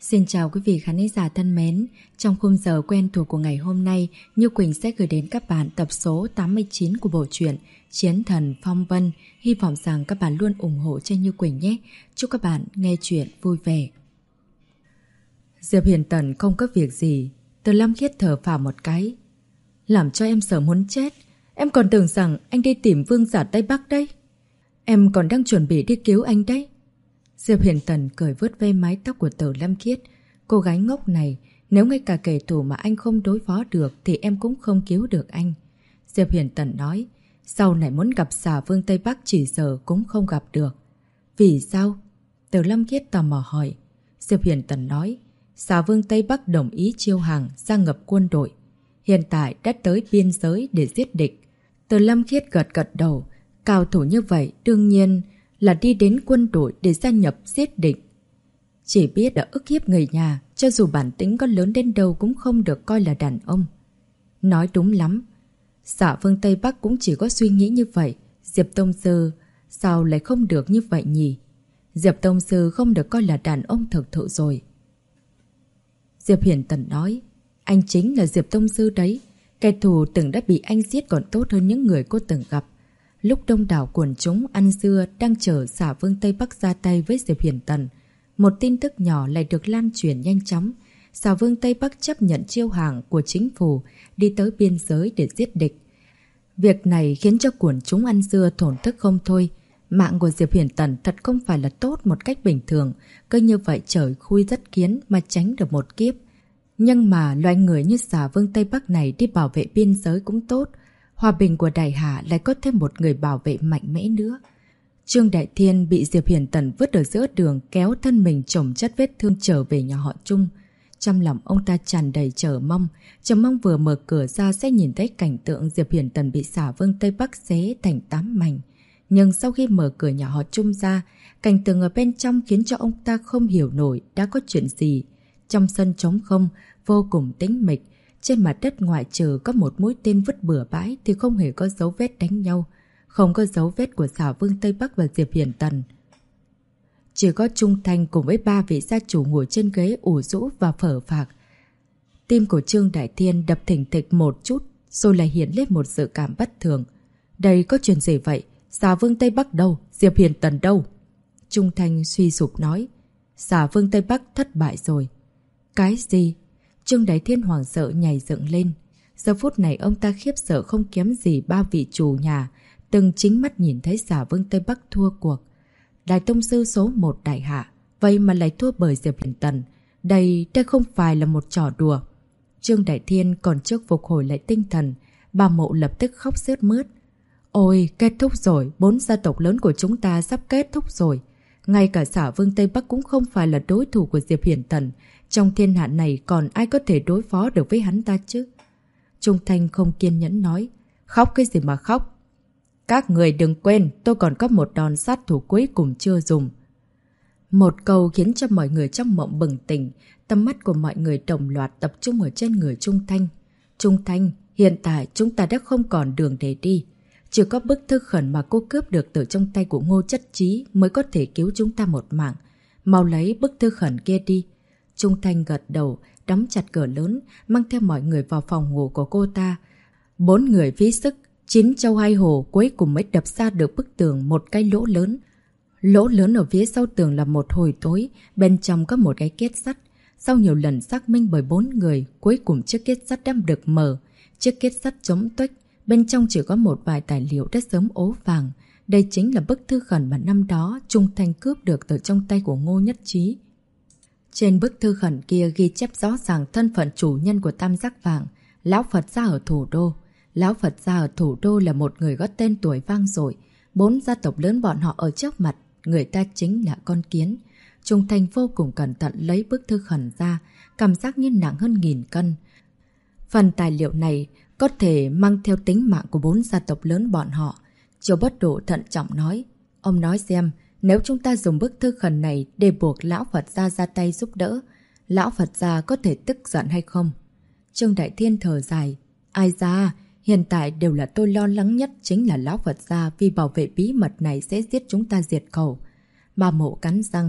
Xin chào quý vị khán giả thân mến. Trong khung giờ quen thuộc của ngày hôm nay, Như Quỳnh sẽ gửi đến các bạn tập số 89 của bộ truyện Chiến Thần Phong Vân. Hy vọng rằng các bạn luôn ủng hộ cho Như Quỳnh nhé. Chúc các bạn nghe chuyện vui vẻ. Diệp Hiền Tần không có việc gì. Từ Lâm Khiết thở phào một cái. Làm cho em sợ muốn chết. Em còn tưởng rằng anh đi tìm vương giả Tây Bắc đấy. Em còn đang chuẩn bị đi cứu anh đấy. Diệp Hiền Tần cười vuốt ve mái tóc của Từ Lâm Khiết. Cô gái ngốc này, nếu ngay cả kẻ thù mà anh không đối phó được thì em cũng không cứu được anh. Diệp Hiền Tần nói, sau này muốn gặp xà vương Tây Bắc chỉ giờ cũng không gặp được. Vì sao? Từ Lâm Khiết tò mò hỏi. Diệp Hiền Tần nói, xà vương Tây Bắc đồng ý chiêu hàng gia nhập quân đội. Hiện tại đã tới biên giới để giết địch. Từ Lâm Khiết gật đầu. Cao thủ như vậy đương nhiên là đi đến quân đội để gia nhập giết địch. Chỉ biết đã ức hiếp người nhà, cho dù bản tính có lớn đến đâu cũng không được coi là đàn ông. Nói đúng lắm. Xà vương Tây Bắc cũng chỉ có suy nghĩ như vậy. Diệp Tông Sư sao lại không được như vậy nhỉ? Diệp Tông Sư không được coi là đàn ông thực thụ rồi. Diệp Hiền Tần nói, anh chính là Diệp Tông Sư đấy. Kẻ thù từng đã bị anh giết còn tốt hơn những người cô từng gặp. Lúc đông đảo quần chúng ăn dưa đang chờ xà vương Tây Bắc ra tay với Diệp Hiền Tần, một tin tức nhỏ lại được lan truyền nhanh chóng. Xà vương Tây Bắc chấp nhận chiêu hàng của chính phủ đi tới biên giới để giết địch. Việc này khiến cho quần chúng ăn dưa thổn thức không thôi. Mạng của Diệp Hiền Tần thật không phải là tốt một cách bình thường. Cứ như vậy trời khui rất kiến mà tránh được một kiếp. Nhưng mà loài người như xà vương Tây Bắc này đi bảo vệ biên giới cũng tốt. Hòa bình của Đại Hạ lại có thêm một người bảo vệ mạnh mẽ nữa. Trương Đại Thiên bị Diệp Hiền Tần vứt ở giữa đường, kéo thân mình chồng chất vết thương trở về nhà họ Trung. Trong lòng ông ta tràn đầy chờ mong vừa mở cửa ra sẽ nhìn thấy cảnh tượng Diệp Hiền Tần bị xà vương Tây Bắc xé thành 8 mảnh. Nhưng sau khi mở cửa nhà họ Trung ra, cảnh tượng ở bên trong khiến cho ông ta không hiểu nổi đã có chuyện gì. Trong sân trống không, vô cùng tĩnh mịch. Trên mặt đất ngoại trừ có một mũi tên vứt bừa bãi thì không hề có dấu vết đánh nhau. Không có dấu vết của xà vương Tây Bắc và Diệp Hiền Tần. Chỉ có Trung Thanh cùng với 3 vị gia chủ ngồi trên ghế ủ rũ và phở phạc. Tim của Trương Đại Thiên đập thình thịch một chút rồi lại hiện lên một dự cảm bất thường. Đây có chuyện gì vậy? Xà vương Tây Bắc đâu? Diệp Hiền Tần đâu? Trung Thanh suy sụp nói. Xà vương Tây Bắc thất bại rồi. Cái gì? Trương Đại Thiên hoảng sợ nhảy dựng lên. Giờ phút này ông ta khiếp sợ không kém gì 3 vị chủ nhà, từng chính mắt nhìn thấy xà vương Tây Bắc thua cuộc. Đại Tông Sư số 1 Đại Hạ, vậy mà lại thua bởi Diệp Hiền Tần. Đây không phải là một trò đùa. Trương Đại Thiên còn trước phục hồi lại tinh thần, bà Mộ lập tức khóc sướt mướt. Ôi, kết thúc rồi, 4 gia tộc lớn của chúng ta sắp kết thúc rồi. Ngay cả xà vương Tây Bắc cũng không phải là đối thủ của Diệp Hiền Tần. Trong thiên hạ này còn ai có thể đối phó được với hắn ta chứ? Trung Thanh không kiên nhẫn nói. Khóc cái gì mà khóc? Các người đừng quên, tôi còn có một đòn sát thủ cuối cùng chưa dùng. Một câu khiến cho mọi người trong mộng bừng tỉnh. Tầm mắt của mọi người đồng loạt tập trung ở trên người Trung Thanh. Trung Thanh, hiện tại chúng ta đã không còn đường để đi. Chỉ có bức thư khẩn mà cô cướp được từ trong tay của Ngô Chất Chí mới có thể cứu chúng ta một mạng. Mau lấy bức thư khẩn kia đi. Trung Thanh gật đầu, đóng chặt cửa lớn, mang theo mọi người vào phòng ngủ của cô ta. 4 người phí sức, 9 châu hai hồ cuối cùng mới đập ra được bức tường một cái lỗ lớn. Lỗ lớn ở phía sau tường là một hồi tối, bên trong có một cái kết sắt. Sau nhiều lần xác minh bởi 4 người, cuối cùng chiếc kết sắt đã được mở. Chiếc kết sắt chống tuếch, bên trong chỉ có một vài tài liệu đã sớm ố vàng. Đây chính là bức thư khẩn mà năm đó Trung Thanh cướp được từ trong tay của Ngô Nhất Chí. Trên bức thư khẩn kia ghi chép rõ ràng thân phận chủ nhân của tam giác vàng, Lão Phật gia ở thủ đô. Lão Phật gia ở thủ đô là một người có tên tuổi vang dội. 4 gia tộc lớn bọn họ ở trước mặt, người ta chính là con kiến. Trung Thanh vô cùng cẩn thận lấy bức thư khẩn ra, cảm giác như nặng hơn 1000 cân. Phần tài liệu này có thể mang theo tính mạng của 4 gia tộc lớn bọn họ. Triều Bất Độ thận trọng nói. Ông nói xem, nếu chúng ta dùng bức thư khẩn này để buộc Lão Phật gia ra tay giúp đỡ, Lão Phật gia có thể tức giận hay không? Trương Đại Thiên thở dài. Ai ra, hiện tại đều là tôi lo lắng nhất chính là Lão Phật gia vì bảo vệ bí mật này sẽ giết chúng ta diệt khẩu. Bà Mộ cắn răng.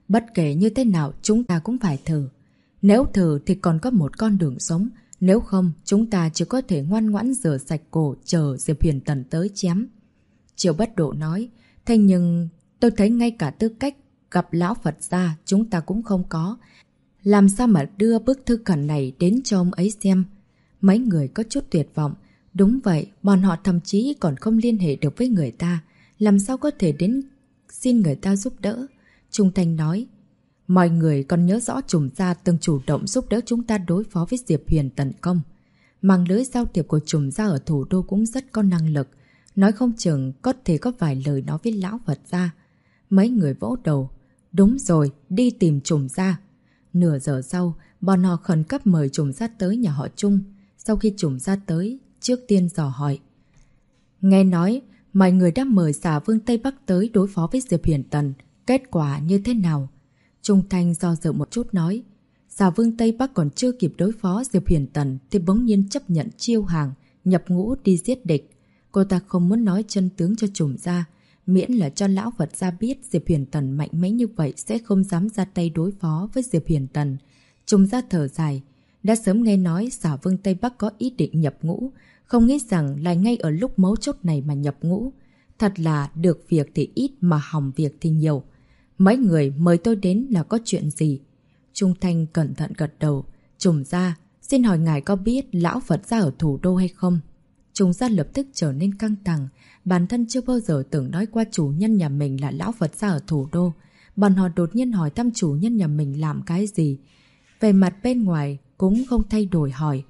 Bất kể như thế nào chúng ta cũng phải thử. Nếu thử thì còn có một con đường sống. Nếu không chúng ta chỉ có thể ngoan ngoãn rửa sạch cổ chờ Diệp Huyền Tần tới chém. Triệu Bất Độ nói. Thế nhưng tôi thấy ngay cả tư cách gặp lão Phật gia chúng ta cũng không có. Làm sao mà đưa bức thư khẩn này đến cho ông ấy xem? Mấy người có chút tuyệt vọng. Đúng vậy, bọn họ thậm chí còn không liên hệ được với người ta. Làm sao có thể đến xin người ta giúp đỡ? Trung Thanh nói. Mọi người còn nhớ rõ Trùm gia từng chủ động giúp đỡ chúng ta đối phó với Diệp Huyền tấn công. Mạng lưới giao thiệp của Trùm gia ở thủ đô cũng rất có năng lực. Nói không chừng có thể có vài lời nói với lão Phật gia. Mấy người vỗ đầu. Đúng rồi, đi tìm Trùm gia. Nửa giờ sau, bọn họ khẩn cấp mời Trùm gia tới nhà họ Trung. Sau khi Trùm gia tới, trước tiên dò hỏi. Nghe nói, mọi người đã mời Xà Vương Tây Bắc tới đối phó với Diệp Huyền Tần. Kết quả như thế nào? Trung Thanh do dự một chút nói. Xà Vương Tây Bắc còn chưa kịp đối phó Diệp Huyền Tần thì bỗng nhiên chấp nhận chiêu hàng, nhập ngũ đi giết địch. Cô ta không muốn nói chân tướng cho Trùm gia, miễn là cho lão Phật gia biết Diệp Huyền Tần mạnh mẽ như vậy sẽ không dám ra tay đối phó với Diệp Huyền Tần. Trùm gia thở dài. Đã sớm nghe nói Xà Vương Tây Bắc có ý định nhập ngũ, không nghĩ rằng lại ngay ở lúc mấu chốt này mà nhập ngũ. Thật là được việc thì ít mà hỏng việc thì nhiều. Mấy người mời tôi đến là có chuyện gì? Trung Thanh cẩn thận gật đầu. Trùm gia, xin hỏi ngài có biết lão Phật gia ở thủ đô hay không? Trùm gia lập tức trở nên căng thẳng. Bản thân chưa bao giờ tưởng nói qua chủ nhân nhà mình là lão Phật gia ở thủ đô. Bọn họ đột nhiên hỏi thăm chủ nhân nhà mình làm cái gì. Về mặt bên ngoài cũng không thay đổi hỏi.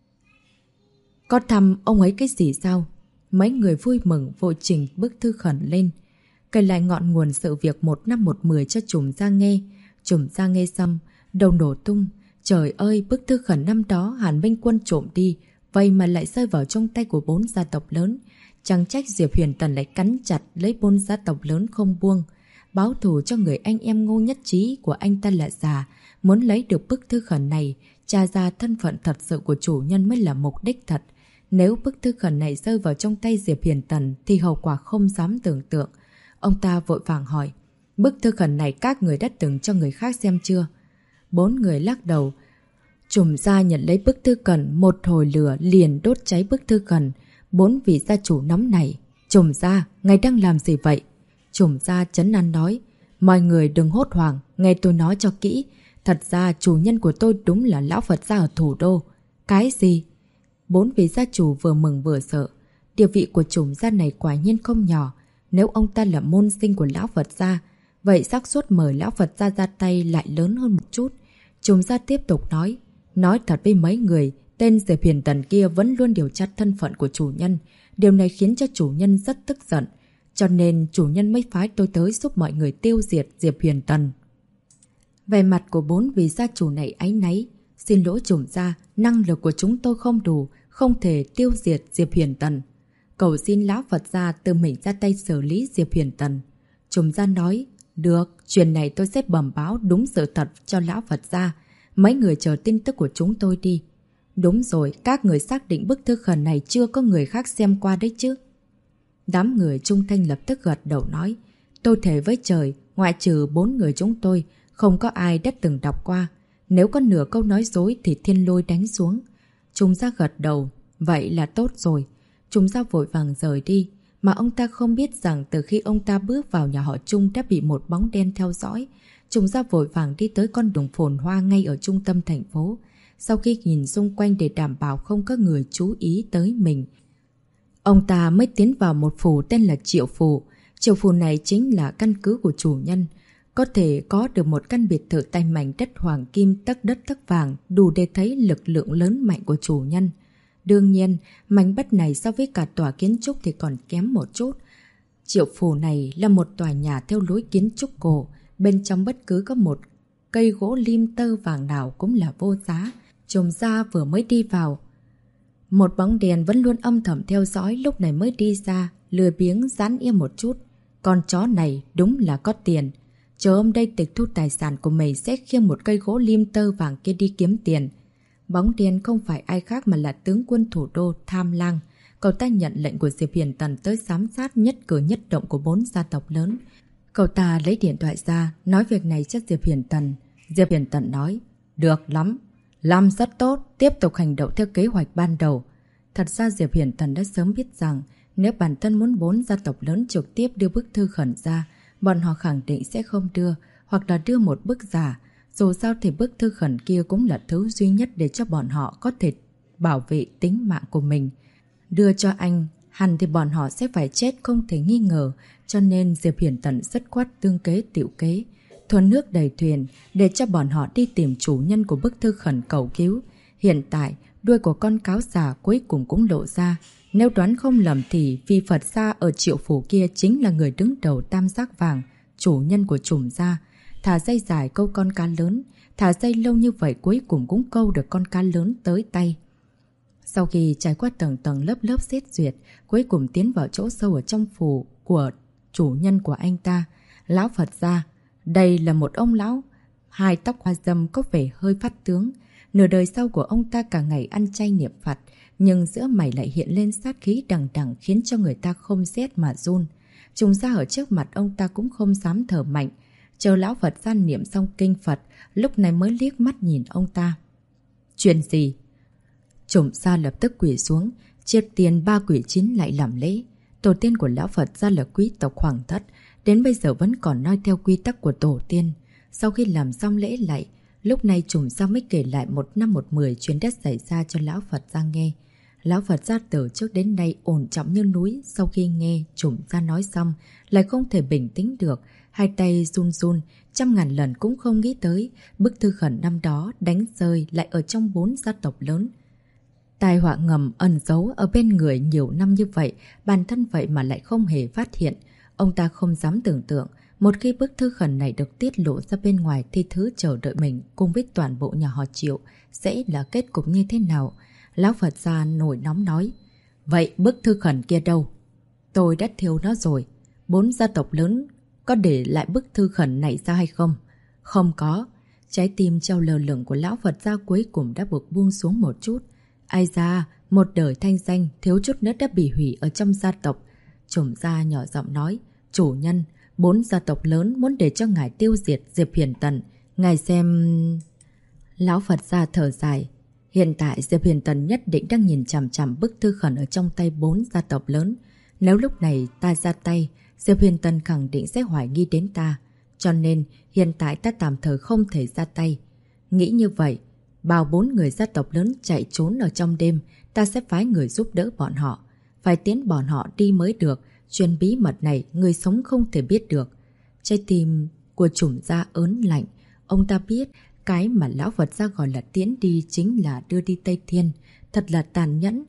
Có thăm ông ấy cái gì sao? Mấy người vui mừng vội trình bức thư khẩn lên. Kể lại ngọn nguồn sự việc 1/110 cho Trùm gia nghe. Trùm gia nghe xong, đầu nổ tung. Trời ơi, bức thư khẩn năm đó Hàn Minh Quân trộm đi, vậy mà lại rơi vào trong tay của 4 gia tộc lớn. Chẳng trách Diệp Huyền Tần lại cắn chặt lấy 4 gia tộc lớn không buông. Báo thù cho người anh em Ngô Nhất Trí của anh ta là già. Muốn lấy được bức thư khẩn này, tra ra thân phận thật sự của chủ nhân mới là mục đích thật. Nếu bức thư khẩn này rơi vào trong tay Diệp Huyền Tần thì hậu quả không dám tưởng tượng. Ông ta vội vàng hỏi. Bức thư khẩn này các người đã từng cho người khác xem chưa? 4 người lắc đầu. Trùm gia nhận lấy bức thư khẩn, một hồi lửa liền đốt cháy bức thư khẩn. 4 vị gia chủ nóng này. Trùm gia, ngài đang làm gì vậy? Trùm gia trấn an nói. Mọi người đừng hốt hoảng, nghe tôi nói cho kỹ. Thật ra chủ nhân của tôi đúng là lão Phật gia ở thủ đô. Cái gì? 4 vị gia chủ vừa mừng vừa sợ. Địa vị của Trùm gia này quả nhiên không nhỏ. Nếu ông ta là môn sinh của lão Phật gia, vậy xác suất mời lão Phật gia ra tay lại lớn hơn một chút. Trùm gia tiếp tục nói. Nói thật với mấy người, tên Diệp Huyền Tần kia vẫn luôn điều tra thân phận của chủ nhân. Điều này khiến cho chủ nhân rất tức giận. Cho nên chủ nhân mới phái tôi tới giúp mọi người tiêu diệt Diệp Huyền Tần. Về mặt của 4 vị gia chủ này áy náy. Xin lỗi Trùm gia, năng lực của chúng tôi không đủ, không thể tiêu diệt Diệp Huyền Tần. Cầu xin lão Phật gia tự mình ra tay xử lý Diệp Huyền Tần. Trùm gia nói. Được, chuyện này tôi sẽ bẩm báo đúng sự thật cho lão Phật gia. Mấy người chờ tin tức của chúng tôi đi. Đúng rồi, các người xác định bức thư khẩn này chưa có người khác xem qua đấy chứ? Đám người Trung Thanh lập tức gật đầu nói. Tôi thề với trời, ngoại trừ 4 người chúng tôi, không có ai đã từng đọc qua. Nếu có nửa câu nói dối thì thiên lôi đánh xuống. Trung gia gật đầu. Vậy là tốt rồi. Trung gia vội vàng rời đi. Mà ông ta không biết rằng từ khi ông ta bước vào nhà họ Trung đã bị một bóng đen theo dõi. Trung gia vội vàng đi tới con đường phồn hoa ngay ở trung tâm thành phố. Sau khi nhìn xung quanh để đảm bảo không có người chú ý tới mình, ông ta mới tiến vào một phủ tên là Triệu Phủ. Triệu Phủ này chính là căn cứ của chủ nhân. Có thể có được một căn biệt thự tay mảnh đất hoàng kim tấc đất tấc vàng đủ để thấy lực lượng lớn mạnh của chủ nhân. Đương nhiên, mảnh đất này so với cả tòa kiến trúc thì còn kém một chút. Triệu Phủ này là một tòa nhà theo lối kiến trúc cổ. Bên trong bất cứ có một cây gỗ lim tơ vàng nào cũng là vô giá. Trùm gia vừa mới đi vào. Một bóng đèn vẫn luôn âm thầm theo dõi lúc này mới đi ra, lười biếng giãn im một chút. Con chó này đúng là có tiền. Chờ hôm đây tịch thu tài sản của mày sẽ khiêng một cây gỗ lim tơ vàng kia đi kiếm tiền. Bóng đen không phải ai khác mà là tướng quân thủ đô Tham Lang. Cậu ta nhận lệnh của Diệp Huyền Tần tới giám sát nhất cử nhất động của 4 gia tộc lớn. Cậu ta lấy điện thoại ra, nói việc này cho Diệp Huyền Tần. Diệp Huyền Tần nói, được lắm, làm rất tốt, tiếp tục hành động theo kế hoạch ban đầu. Thật ra Diệp Huyền Tần đã sớm biết rằng nếu bản thân muốn 4 gia tộc lớn trực tiếp đưa bức thư khẩn ra, bọn họ khẳng định sẽ không đưa, hoặc là đưa một bức giả. Dù sao thì bức thư khẩn kia cũng là thứ duy nhất để cho bọn họ có thể bảo vệ tính mạng của mình. Đưa cho anh, hẳn thì bọn họ sẽ phải chết không thể nghi ngờ, cho nên Diệp Huyền Tần rất khoát tương kế tiểu kế. Thuần nước đầy thuyền để cho bọn họ đi tìm chủ nhân của bức thư khẩn cầu cứu. Hiện tại, đuôi của con cáo già cuối cùng cũng lộ ra. Nếu đoán không lầm thì vị Phật gia ở Triệu Phủ kia chính là người đứng đầu tam giác vàng, chủ nhân của Trùm gia. Thả dây dài câu con cá lớn, thả dây lâu như vậy cuối cùng cũng câu được con cá lớn tới tay. Sau khi trải qua tầng tầng lớp lớp xét duyệt, cuối cùng tiến vào chỗ sâu ở trong phủ của chủ nhân của anh ta, lão Phật gia. Đây là một ông lão, hai tóc hoa râm có vẻ hơi phát tướng. Nửa đời sau của ông ta cả ngày ăn chay niệm Phật, nhưng giữa mày lại hiện lên sát khí đằng đằng khiến cho người ta không rét mà run. Trùng ra ở trước mặt ông ta cũng không dám thở mạnh. Chờ lão Phật gia niệm xong kinh Phật, lúc này mới liếc mắt nhìn ông ta. Chuyện gì? Trùng ra lập tức quỳ xuống, chiết tiền 3 quỷ chín lại làm lễ. Tổ tiên của lão Phật gia là quý tộc hoàng thất, đến bây giờ vẫn còn noi theo quy tắc của tổ tiên. Sau khi làm xong lễ lạy, lúc này Trùng gia mới kể lại 1 năm 110 chuyện đã xảy ra cho lão Phật gia nghe. Lão Phật gia từ trước đến nay ổn trọng như núi, sau khi nghe Trùng gia nói xong, lại không thể bình tĩnh được, hai tay run run, 100.000 lần cũng không nghĩ tới bức thư khẩn năm đó đánh rơi lại ở trong 4 gia tộc lớn. Tai họa ngầm ẩn giấu ở bên người nhiều năm như vậy, bản thân vậy mà lại không hề phát hiện. Ông ta không dám tưởng tượng, một khi bức thư khẩn này được tiết lộ ra bên ngoài thì thứ chờ đợi mình cùng với toàn bộ nhà họ Triệu sẽ là kết cục như thế nào. Lão Phật gia nổi nóng nói, vậy bức thư khẩn kia đâu? Tôi đã thiêu nó rồi. 4 gia tộc lớn có để lại bức thư khẩn này ra hay không? Không có. Trái tim treo lơ lửng của lão Phật gia cuối cùng đã buộc buông xuống một chút. Ai da, một đời thanh danh thiếu chút nữa đã bị hủy ở trong gia tộc. Trùm gia nhỏ giọng nói, chủ nhân, 4 gia tộc lớn muốn để cho ngài tiêu diệt Diệp Huyền Tần. Ngài xem... Lão Phật gia thở dài. Hiện tại Diệp Huyền Tần nhất định đang nhìn chằm chằm bức thư khẩn ở trong tay 4 gia tộc lớn. Nếu lúc này ta ra tay, Diệp Huyền Tần khẳng định sẽ hoài nghi đến ta. Cho nên hiện tại ta tạm thời không thể ra tay. Nghĩ như vậy, bảo 4 người gia tộc lớn chạy trốn ở trong đêm, ta sẽ phái người giúp đỡ bọn họ. Phải tiến bọn họ đi mới được. Chuyện bí mật này người sống không thể biết được. Trái tim của Trùm gia ớn lạnh. Ông ta biết cái mà lão Phật gia gọi là tiến đi chính là đưa đi Tây Thiên. Thật là tàn nhẫn.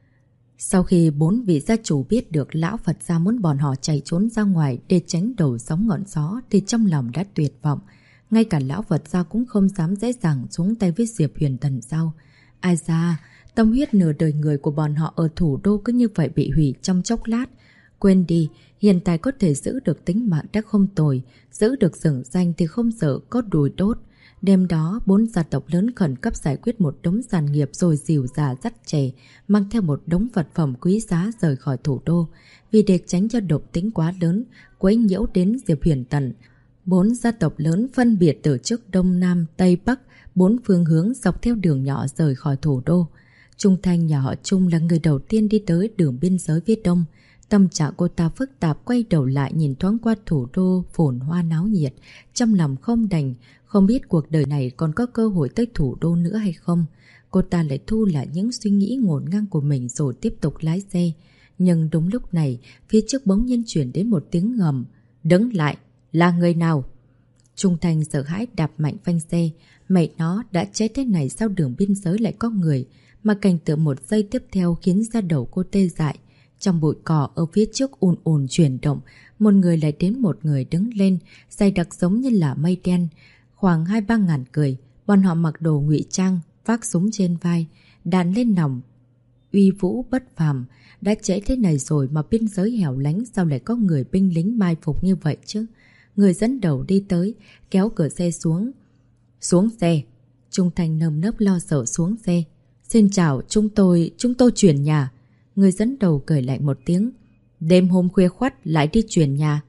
Sau khi 4 vị gia chủ biết được lão Phật gia muốn bọn họ chạy trốn ra ngoài để tránh đầu sóng ngọn gió thì trong lòng đã tuyệt vọng. Ngay cả lão Phật gia cũng không dám dễ dàng xuống tay với Diệp Huyền Tần sao. Ai da, tâm huyết nửa đời người của bọn họ ở thủ đô cứ như vậy bị hủy trong chốc lát. Quên đi, hiện tại có thể giữ được tính mạng đã không tồi, giữ được dửng danh thì không sợ có đùi đốt. Đêm đó, 4 gia tộc lớn khẩn cấp giải quyết một đống sản nghiệp rồi dìu già dắt trẻ, mang theo một đống vật phẩm quý giá rời khỏi thủ đô. Vì để tránh cho độc tính quá lớn, quấy nhiễu đến Diệp Huyền Tần, 4 gia tộc lớn phân biệt từ trước Đông Nam, Tây Bắc, 4 phương hướng dọc theo đường nhỏ rời khỏi thủ đô. Trung Thanh nhà họ Trung là người đầu tiên đi tới đường biên giới phía Đông. Tâm trạng cô ta phức tạp, quay đầu lại nhìn thoáng qua thủ đô phồn hoa náo nhiệt, trong lòng không đành, không biết cuộc đời này còn có cơ hội tới thủ đô nữa hay không. Cô ta lại thu lại những suy nghĩ ngổn ngang của mình rồi tiếp tục lái xe. Nhưng đúng lúc này, phía trước bỗng nhiên chuyển đến một tiếng ngầm. Đứng lại, là người nào? Trung Thành sợ hãi đạp mạnh phanh xe. Mẹ nó, đã chết thế này sao đường biên giới lại có người? Mà cảnh tượng một giây tiếp theo khiến da đầu cô tê dại. Trong bụi cỏ ở phía trước ùn ùn chuyển động, một người lại đến một người đứng lên, dày đặc giống như là mây đen. Khoảng 2-3 ngàn người, bọn họ mặc đồ ngụy trang, vác súng trên vai, đạn lên nòng. Uy vũ bất phàm, đã trễ thế này rồi mà biên giới hẻo lánh sao lại có người binh lính mai phục như vậy chứ? Người dẫn đầu đi tới, kéo cửa xe xuống. Xuống xe. Trung Thành nơm nớp lo sợ xuống xe. Xin chào, chúng tôi chuyển nhà. Người dẫn đầu cười lại một tiếng. Đêm hôm khuya khoắt lại đi chuyển nhà.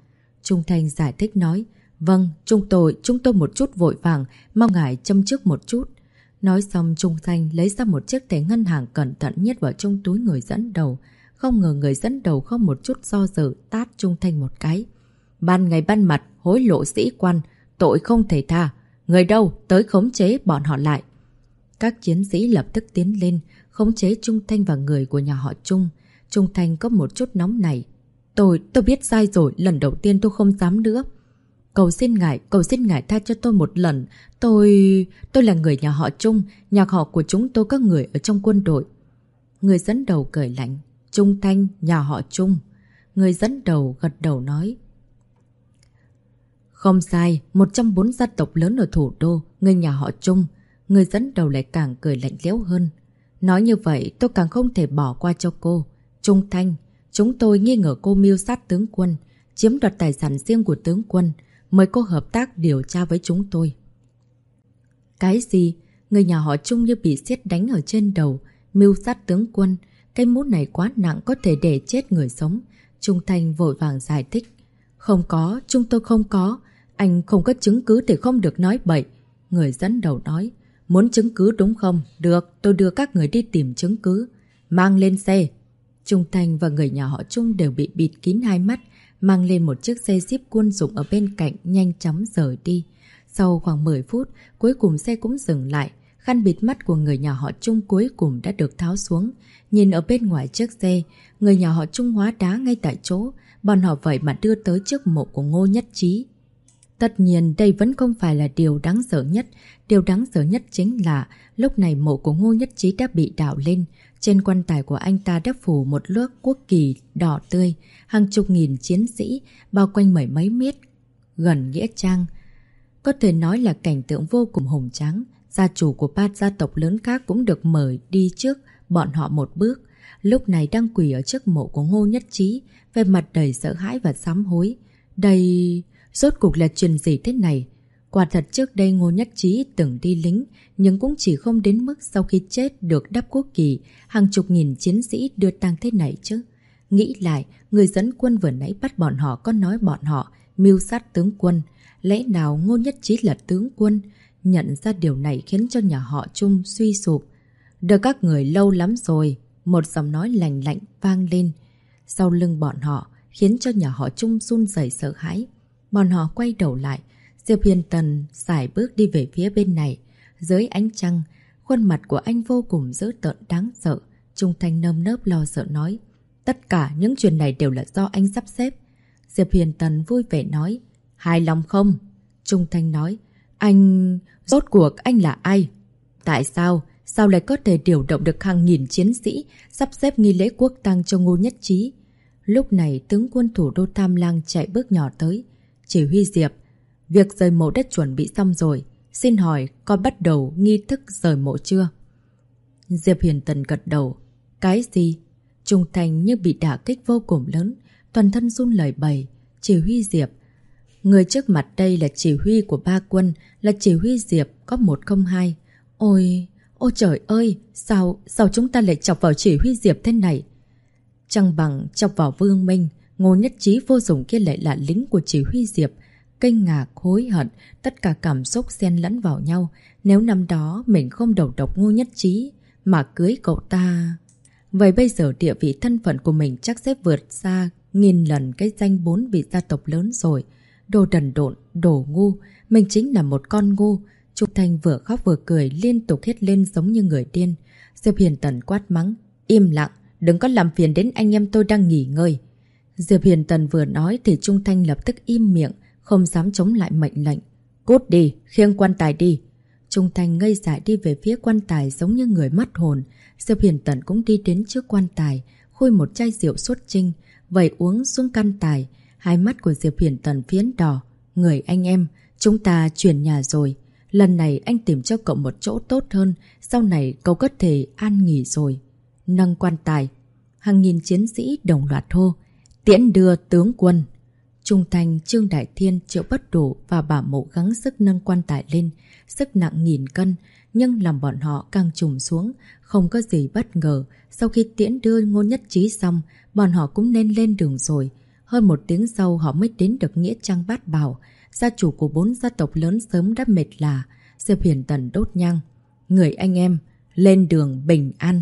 Trung Thanh giải thích nói, vâng, chúng tôi một chút vội vàng, mong ngài châm trước một chút. Nói xong Trung Thanh lấy ra một chiếc thẻ ngân hàng cẩn thận nhét vào trong túi người dẫn đầu. Không ngờ người dẫn đầu không một chút do dự tát Trung Thanh một cái. Ban ngày ban mặt, hối lộ sĩ quan, tội không thể tha. Người đâu, tới khống chế bọn họ lại. Các chiến sĩ lập tức tiến lên, khống chế Trung Thanh và người của nhà họ Trung. Trung Thanh có một chút nóng này. Tôi biết sai rồi, lần đầu tiên tôi không dám nữa. Cầu xin ngài tha cho tôi một lần. Tôi là người nhà họ Trung, nhà họ của chúng tôi có người ở trong quân đội. Người dẫn đầu cười lạnh. Trung Thanh, nhà họ Trung. Người dẫn đầu gật đầu nói. Không sai, một trong 4 gia tộc lớn ở thủ đô, người nhà họ Trung. Người dẫn đầu lại càng cười lạnh lẽo hơn. Nói như vậy tôi càng không thể bỏ qua cho cô. Trung Thanh, chúng tôi nghi ngờ cô mưu sát tướng quân, chiếm đoạt tài sản riêng của tướng quân. Mời cô hợp tác điều tra với chúng tôi. Cái gì? Người nhà họ Trung như bị sét đánh ở trên đầu. Mưu sát tướng quân. Cái mũ này quá nặng, có thể để chết người sống. Trung Thanh vội vàng giải thích. Không có, chúng tôi không có. Anh không có chứng cứ thì không được nói bậy. Người dẫn đầu nói. Muốn chứng cứ đúng không? Được, tôi đưa các người đi tìm chứng cứ. Mang lên xe. Trung Thanh và người nhà họ Trung đều bị bịt kín hai mắt, mang lên một chiếc xe jeep quân dụng ở bên cạnh, nhanh chóng rời đi. Sau khoảng 10 phút, cuối cùng xe cũng dừng lại. Khăn bịt mắt của người nhà họ Trung cuối cùng đã được tháo xuống. Nhìn ở bên ngoài chiếc xe, người nhà họ Trung hóa đá ngay tại chỗ. Bọn họ vậy mà đưa tới trước mộ của Ngô Nhất Chí. Tất nhiên đây vẫn không phải là điều đáng sợ nhất. Điều đáng sợ nhất chính là lúc này mộ của Ngô Nhất Chí đã bị đào lên. Trên quan tài của anh ta đã phủ một lớp quốc kỳ đỏ tươi. Hàng chục nghìn chiến sĩ bao quanh mười mấy mét gần nghĩa trang. Có thể nói là cảnh tượng vô cùng hùng tráng. Gia chủ của 3 gia tộc lớn khác cũng được mời đi trước bọn họ một bước. Lúc này đang quỳ ở trước mộ của Ngô Nhất Chí, về mặt đầy sợ hãi và sám hối. Đây... rốt cuộc là chuyện gì thế này? Quả thật trước đây Ngô Nhất Chí từng đi lính, nhưng cũng chỉ không đến mức sau khi chết được đắp quốc kỳ, hàng chục nghìn chiến sĩ đưa tang thế này chứ. Nghĩ lại, người dẫn quân vừa nãy bắt bọn họ có nói bọn họ mưu sát tướng quân. Lẽ nào Ngô Nhất Chí là tướng quân? Nhận ra điều này khiến cho nhà họ Trung suy sụp. Được các người lâu lắm rồi. Một giọng nói lạnh lạnh vang lên sau lưng bọn họ, khiến cho nhà họ Trung run rẩy sợ hãi. Bọn họ quay đầu lại. Diệp Hiền Tần sải bước đi về phía bên này. Dưới ánh trăng, khuôn mặt của anh vô cùng dữ tợn đáng sợ. Trung Thanh nơm nớp lo sợ nói. Tất cả những chuyện này đều là do anh sắp xếp. Diệp Hiền Tần vui vẻ nói. Hài lòng không? Trung Thanh nói. Anh... rốt cuộc anh là ai? Tại sao? Sao lại có thể điều động được hàng nghìn chiến sĩ sắp xếp nghi lễ quốc tang cho Ngô Nhất Chí? Lúc này tướng quân thủ đô Tam Lang chạy bước nhỏ tới. Chỉ huy Diệp, việc rời mộ đã chuẩn bị xong rồi. Xin hỏi con bắt đầu nghi thức rời mộ chưa? Diệp Hiền Tần gật đầu. Cái gì? Trung Thanh như bị đả kích vô cùng lớn, toàn thân run lẩy bẩy. Chỉ huy Diệp. Người trước mặt đây là chỉ huy của 3 quân, là chỉ huy Diệp có 102. Ôi trời ơi, sao chúng ta lại chọc vào chỉ huy Diệp thế này? Chẳng bằng chọc vào Vương Minh. Ngô Nhất Chí vô dụng kia lại là lính của chỉ huy Diệp. Kinh ngạc, hối hận, tất cả cảm xúc xen lẫn vào nhau. Nếu năm đó mình không đầu độc Ngô Nhất Chí mà cưới cậu ta, vậy bây giờ địa vị thân phận của mình chắc sẽ vượt xa nghìn lần cái danh 4 vị gia tộc lớn rồi. Đồ đần độn, đồ ngu, mình chính là một con ngu. Trung Thanh vừa khóc vừa cười, liên tục hét lên giống như người điên. Diệp Hiền Tần quát mắng. Im lặng, đừng có làm phiền đến anh em tôi đang nghỉ ngơi. Diệp Hiền Tần vừa nói thì Trung Thanh lập tức im miệng, không dám chống lại mệnh lệnh. Cút đi, khiêng quan tài đi. Trung Thanh ngây dại đi về phía quan tài giống như người mất hồn. Diệp Hiền Tần cũng đi đến trước quan tài, khui một chai rượu xuất trinh, vẩy uống xuống căn tài. Hai mắt của Diệp Hiền Tần phiến đỏ. Người anh em, chúng ta chuyển nhà rồi. Lần này anh tìm cho cậu một chỗ tốt hơn, sau này cậu có thể an nghỉ rồi. Nâng quan tài. Hàng nghìn chiến sĩ đồng loạt hô. Tiễn đưa tướng quân. Trung Thanh, Trương Đại Thiên, Triệu Bất Đủ và Bà Mộ gắng sức nâng quan tài lên. Sức nặng nghìn cân, nhưng làm bọn họ càng trùng xuống. Không có gì bất ngờ. Sau khi tiễn đưa Ngô Nhất Chí xong, bọn họ cũng nên lên đường rồi. Hơn 1 tiếng sau họ mới đến được nghĩa trang Bát Bảo. Gia chủ của 4 gia tộc lớn sớm đã mệt lả. Diệp Hiền Tần đốt nhang. Người anh em, lên đường bình an.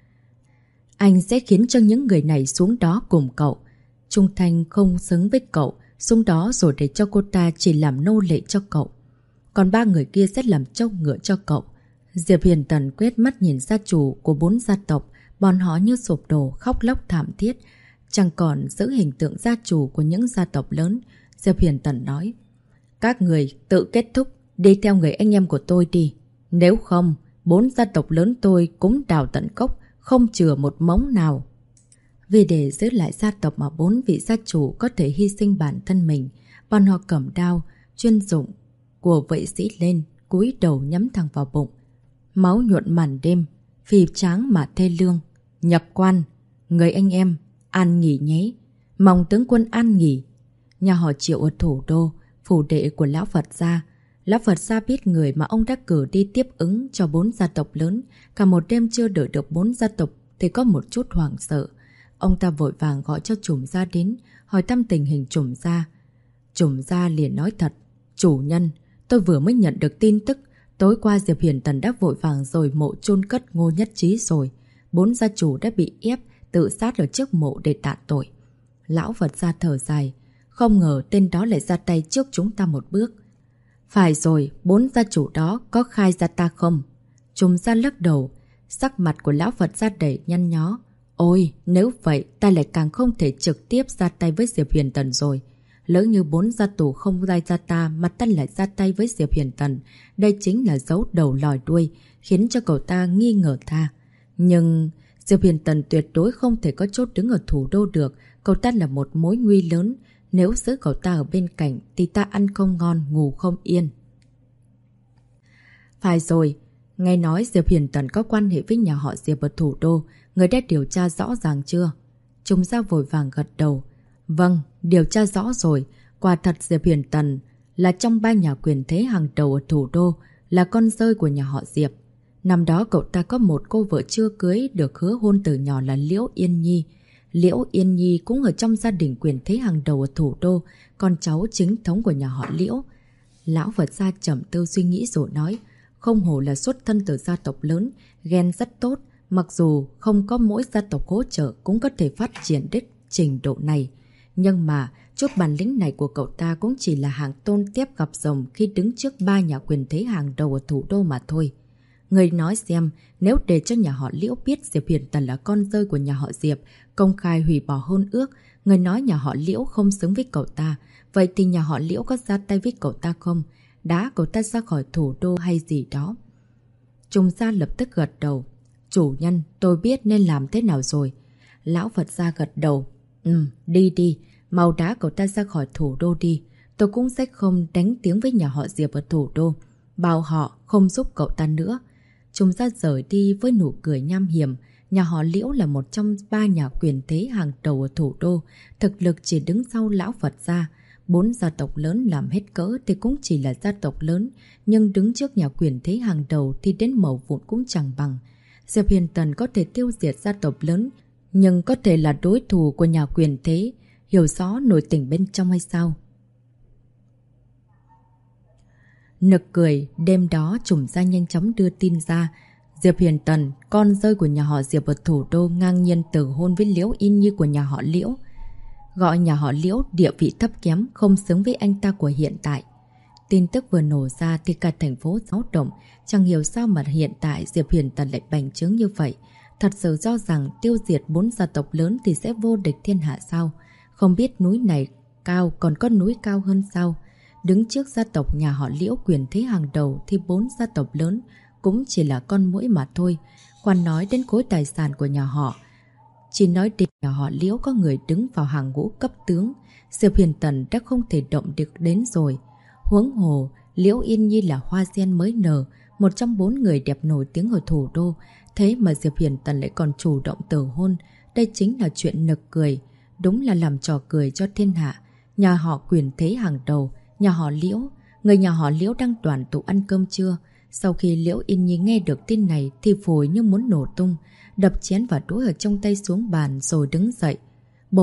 Anh sẽ khiến cho những người này xuống đó cùng cậu. Trung Thanh không xứng với cậu, xuống đó rồi để cho cô ta chỉ làm nô lệ cho cậu. Còn 3 người kia sẽ làm trâu ngựa cho cậu. Diệp Hiền Tần quét mắt nhìn gia chủ của 4 gia tộc, bọn họ như sụp đổ, khóc lóc thảm thiết. Chẳng còn giữ hình tượng gia chủ của những gia tộc lớn. Diệp Hiền Tần nói, các người tự kết thúc, đi theo người anh em của tôi đi. Nếu không, 4 gia tộc lớn tôi cũng đào tận gốc, không chừa một mống nào. Vì để giữ lại gia tộc mà 4 vị gia chủ có thể hy sinh bản thân mình, bọn họ cầm đao, chuyên dụng của vệ sĩ lên, cúi đầu nhắm thẳng vào bụng. Máu nhuộn màn đêm, phì tráng mà thê lương. Nhập quan, người anh em, an nghỉ nhé. Mong tướng quân an nghỉ. Nhà họ Triệu ở thủ đô, phủ đệ của Lão Phật gia. Lão Phật gia biết người mà ông đã cử đi tiếp ứng cho 4 gia tộc lớn. Cả một đêm chưa đợi được 4 gia tộc thì có một chút hoảng sợ. Ông ta vội vàng gọi cho Trùm gia đến, hỏi thăm tình hình Trùm gia. Trùm gia liền nói thật, chủ nhân, tôi vừa mới nhận được tin tức. Tối qua Diệp Hiền Tần đã vội vàng rồi mộ chôn cất Ngô Nhất Trí rồi. 4 gia chủ đã bị ép tự sát ở trước mộ để tạ tội. Lão Phật gia thở dài, không ngờ tên đó lại ra tay trước chúng ta một bước. Phải rồi, 4 gia chủ đó có khai ra ta không? Trùm gia lắc đầu, sắc mặt của Lão Phật gia đầy nhăn nhó. Ôi, nếu vậy ta lại càng không thể trực tiếp ra tay với Diệp Hiền Tần rồi. Lỡ như 4 gia tù không rai ra ta mà ta lại ra tay với Diệp Hiền Tần. Đây chính là dấu đầu lòi đuôi, khiến cho cậu ta nghi ngờ ta. Nhưng Diệp Hiền Tần tuyệt đối không thể có chốt đứng ở thủ đô được. Cậu ta là một mối nguy lớn. Nếu giữ cậu ta ở bên cạnh thì ta ăn không ngon, ngủ không yên. Phải rồi, nghe nói Diệp Hiền Tần có quan hệ với nhà họ Diệp ở thủ đô. Người đã điều tra rõ ràng chưa? Trung gia vội vàng gật đầu. Vâng, điều tra rõ rồi. Quả thật Diệp Hiền Tần là trong 3 nhà quyền thế hàng đầu ở thủ đô, là con rơi của nhà họ Diệp. Năm đó cậu ta có một cô vợ chưa cưới được hứa hôn từ nhỏ là Liễu Yên Nhi. Liễu Yên Nhi cũng ở trong gia đình quyền thế hàng đầu ở thủ đô, con cháu chính thống của nhà họ Liễu. Lão Phật gia trầm tư suy nghĩ rồi nói, không hổ là xuất thân từ gia tộc lớn, ghen rất tốt. Mặc dù không có mỗi gia tộc hỗ trợ cũng có thể phát triển đến trình độ này. Nhưng mà chút bản lĩnh này của cậu ta cũng chỉ là hàng tôn tiếp gặp rồng khi đứng trước 3 nhà quyền thế hàng đầu ở thủ đô mà thôi. Người nói xem, nếu để cho nhà họ Liễu biết Diệp Hiền Tần là con rơi của nhà họ Diệp, công khai hủy bỏ hôn ước, người nói nhà họ Liễu không xứng với cậu ta, vậy thì nhà họ Liễu có ra tay với cậu ta không? Đá cậu ta ra khỏi thủ đô hay gì đó? Trung gia lập tức gật đầu. Chủ nhân, tôi biết nên làm thế nào rồi. Lão Phật gia gật đầu. Đi đi, mau đá cậu ta ra khỏi thủ đô đi. Tôi cũng sẽ không đánh tiếng với nhà họ Diệp ở thủ đô. Bảo họ không giúp cậu ta nữa. Trung gia rời đi với nụ cười nham hiểm. Nhà họ Liễu là một trong 3 nhà quyền thế hàng đầu ở thủ đô. Thực lực chỉ đứng sau Lão Phật gia. 4 gia tộc lớn làm hết cỡ thì cũng chỉ là gia tộc lớn. Nhưng đứng trước nhà quyền thế hàng đầu thì đến mẩu vụn cũng chẳng bằng. Diệp Hiền Tần có thể tiêu diệt gia tộc lớn, nhưng có thể là đối thủ của nhà quyền thế. Hiểu rõ nội tình bên trong hay sao? Nực cười, đêm đó Trùm gia nhanh chóng đưa tin ra. Diệp Hiền Tần, con rơi của nhà họ Diệp ở thủ đô, ngang nhiên tử hôn với Liễu Yên Nhi của nhà họ Liễu. Gọi nhà họ Liễu địa vị thấp kém, không xứng với anh ta của hiện tại. Tin tức vừa nổ ra thì cả thành phố xáo động. Chẳng hiểu sao mà hiện tại Diệp Hiền Tần lại bành trướng như vậy. Thật sự cho rằng tiêu diệt 4 gia tộc lớn thì sẽ vô địch thiên hạ sao? Không biết núi này cao còn có núi cao hơn sao? Đứng trước gia tộc nhà họ Liễu quyền thế hàng đầu thì 4 gia tộc lớn cũng chỉ là con muỗi mà thôi. Khoan nói đến khối tài sản của nhà họ. Chỉ nói đến nhà họ Liễu có người đứng vào hàng ngũ cấp tướng. Diệp Hiền Tần đã không thể động được đến rồi. Huống hồ, Liễu Yên Nhi là hoa sen mới nở, một trong 4 người đẹp nổi tiếng ở thủ đô. Thế mà Diệp Hiền Tần lại còn chủ động từ hôn. Đây chính là chuyện nực cười. Đúng là làm trò cười cho thiên hạ. Nhà họ quyền thế hàng đầu, nhà họ Liễu. Người nhà họ Liễu đang đoàn tụ ăn cơm trưa. Sau khi Liễu Yên Nhi nghe được tin này thì phổi như muốn nổ tung. Đập chén và đũa ở trong tay xuống bàn rồi đứng dậy. Bố,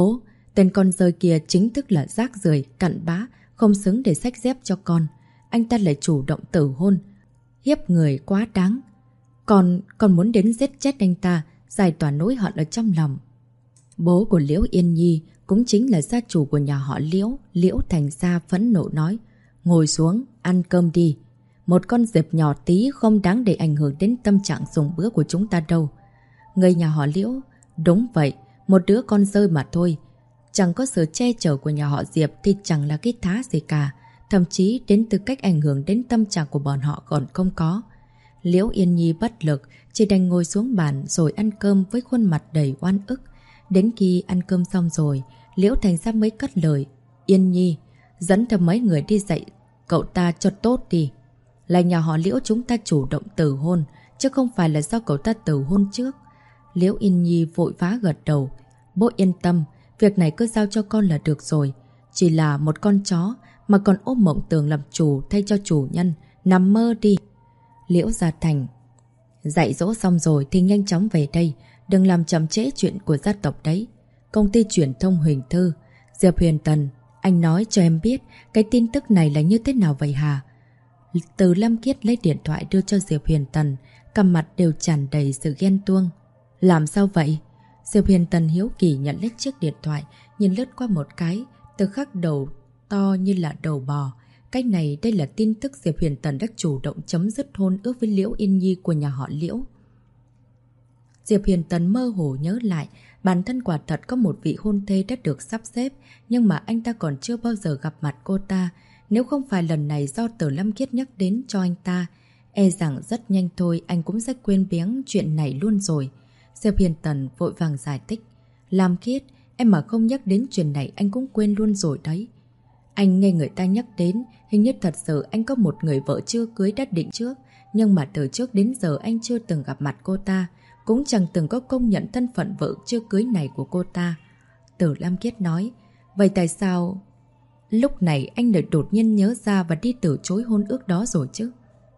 Tên con rơi kia chính thức là rác rưởi, cặn bã, không xứng để xách dép cho con. Anh ta lại chủ động tử hôn, hiếp người quá đáng. Còn muốn đến giết chết anh ta, giải tỏa nỗi hận ở trong lòng. Bố của Liễu Yên Nhi cũng chính là gia chủ của nhà họ Liễu. Liễu Thành Gia phẫn nộ nói: ngồi xuống, ăn cơm đi. Một con dẹp nhỏ tí không đáng để ảnh hưởng đến tâm trạng dùng bữa của chúng ta đâu. Người nhà họ Liễu, đúng vậy, một đứa con rơi mà thôi. Chẳng có sự che chở của nhà họ Diệp thì chẳng là cái thá gì cả. Thậm chí đến tư cách ảnh hưởng đến tâm trạng của bọn họ còn không có. Liễu Yên Nhi bất lực, chỉ đành ngồi xuống bàn rồi ăn cơm với khuôn mặt đầy oan ức. Đến khi ăn cơm xong rồi, Liễu Thành Gia mới cất lời: Yên Nhi, dẫn theo mấy người đi dạy cậu ta cho tốt đi. Là nhà họ Liễu chúng ta chủ động từ hôn, chứ không phải là do cậu ta từ hôn trước. Liễu Yên Nhi vội vã gật đầu: bố yên tâm, việc này cứ giao cho con là được rồi. Chỉ là một con chó mà còn ôm mộng tưởng làm chủ thay cho chủ nhân, nằm mơ đi. Liễu Gia Thành: dạy dỗ xong rồi thì nhanh chóng về đây, đừng làm chậm trễ chuyện của gia tộc đấy. Công ty truyền thông Huỳnh Thư. Diệp Huyền Tần, anh nói cho em biết cái tin tức này là như thế nào vậy hả? Từ Lâm Kiết lấy điện thoại đưa cho Diệp Huyền Tần, cằm mặt đều tràn đầy sự ghen tuông. Làm sao vậy? Diệp Huyền Tần hiếu kỳ nhận lấy chiếc điện thoại, nhìn lướt qua một cái, từ khắc đầu to như là đầu bò. Cái này đây là tin tức Diệp Huyền Tần đã chủ động chấm dứt hôn ước với Liễu Yên Nhi của nhà họ Liễu. Diệp Huyền Tần mơ hồ nhớ lại, bản thân quả thật có một vị hôn thê đã được sắp xếp, nhưng mà anh ta còn chưa bao giờ gặp mặt cô ta. Nếu không phải lần này do Từ Lâm Kiết nhắc đến cho anh ta, e rằng rất nhanh thôi anh cũng sẽ quên biếng chuyện này luôn rồi. Diệp Huyền Tần vội vàng giải thích: Lam Kiết, em mà không nhắc đến chuyện này anh cũng quên luôn rồi đấy. Anh nghe người ta nhắc đến, hình như thật sự anh có một người vợ chưa cưới đã định trước, nhưng mà từ trước đến giờ anh chưa từng gặp mặt cô ta, cũng chẳng từng có công nhận thân phận vợ chưa cưới này của cô ta. Từ Lam Kiết nói: vậy tại sao lúc này anh lại đột nhiên nhớ ra và đi từ chối hôn ước đó rồi chứ?